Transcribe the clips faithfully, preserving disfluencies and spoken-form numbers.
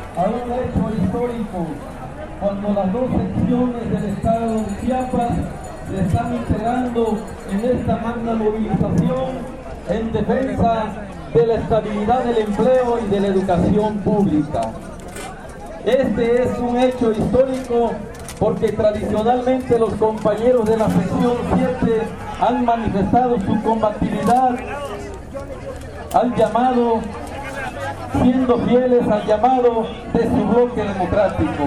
a un hecho histórico, cuando las dos secciones del estado de Chiapas se están integrando en esta magna movilización en defensa de la estabilidad del empleo y de la educación pública. Este es un hecho histórico porque tradicionalmente los compañeros de la sección siete han manifestado su combatividad al llamado, siendo fieles al llamado de su bloque democrático.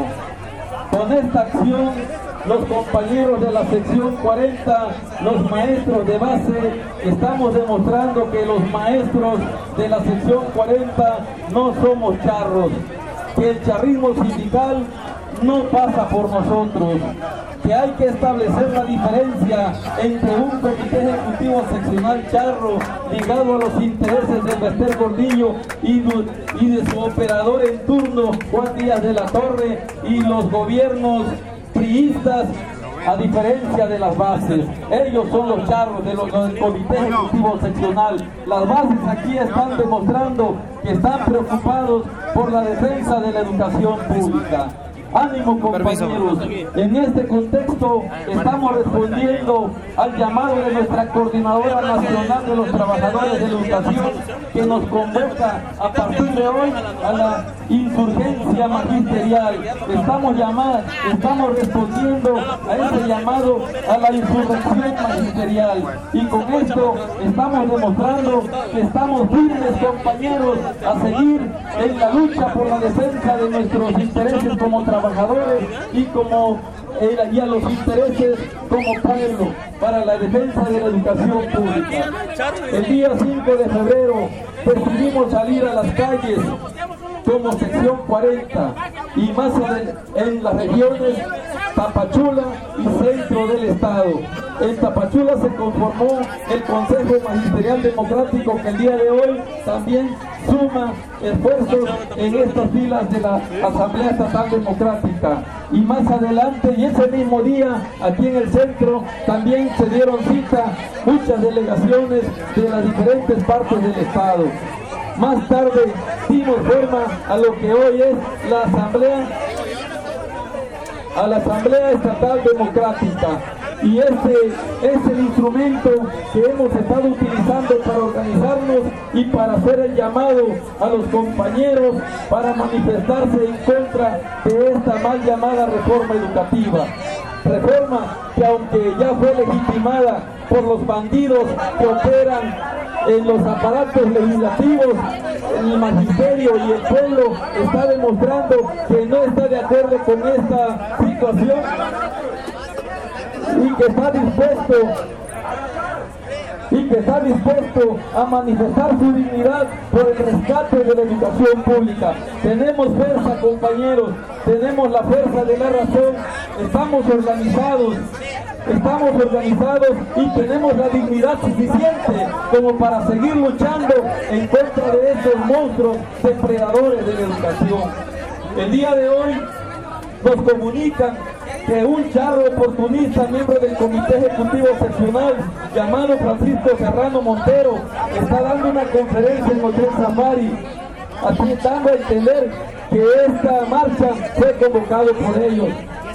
Con esta acción, los compañeros de la sección cuarenta, los maestros de base, estamos demostrando que los maestros de la sección cuarenta no somos charros, que el charrismo sindical no pasa por nosotros, que hay que establecer la diferencia entre un comité ejecutivo seccional charro ligado a los intereses del Bester Gordillo y, y de su operador en turno, Juan Díaz de la Torre, y los gobiernos priistas, a diferencia de las bases. Ellos son los charros de los, del comité ejecutivo seccional. Las bases aquí están demostrando que están preocupados por la defensa de la educación pública. Ánimo, compañeros, en este contexto estamos respondiendo al llamado de nuestra Coordinadora Nacional de los Trabajadores de la Educación, que nos convoca a partir de hoy a la insurgencia magisterial. Estamos llamando, estamos respondiendo a ese llamado a la insurrección magisterial, y con esto estamos demostrando que estamos firmes, compañeros, a seguir en la lucha por la defensa de nuestros intereses como trabajadores y como eh, y a los intereses como pueblo para la defensa de la educación pública. El día cinco de febrero decidimos salir a las calles como sección cuarenta y más en las regiones Tapachula y centro del estado. En Tapachula se conformó el Consejo Magisterial Democrático, que el día de hoy también suma esfuerzos en estas filas de la Asamblea Estatal Democrática. Y más adelante, y ese mismo día, aquí en el centro, también se dieron cita muchas delegaciones de las diferentes partes del estado. Más tarde dimos forma a lo que hoy es la Asamblea a la Asamblea Estatal Democrática, y este es el instrumento que hemos estado utilizando para organizarnos y para hacer el llamado a los compañeros para manifestarse en contra de esta mal llamada reforma educativa. Reforma que, aunque ya fue legitimada por los bandidos que operan en los aparatos legislativos, el magisterio y el pueblo está demostrando que no está de acuerdo con esta situación y que está dispuesto y que está dispuesto a manifestar su dignidad por el rescate de la educación pública. Tenemos fuerza, compañeros, tenemos la fuerza de la razón, estamos organizados, estamos organizados y tenemos la dignidad suficiente como para seguir luchando en contra de estos monstruos depredadores de la educación. El día de hoy nos comunican que un charro oportunista, miembro del Comité Ejecutivo Seccional, llamado Francisco Serrano Montero, está dando una conferencia en Hotel Safari, así dando a entender que esta marcha fue convocada por ellos.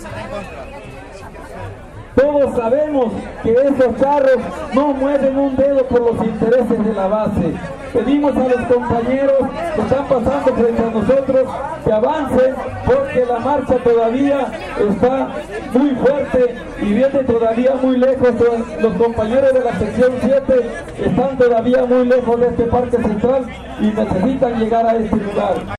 Todos sabemos que esos charros no mueven un dedo por los intereses de la base. Pedimos a los compañeros que están pasando frente a nosotros que avancen, porque la marcha todavía está muy fuerte y viene todavía muy lejos. Los compañeros de la sección siete están todavía muy lejos de este parque central y necesitan llegar a este lugar.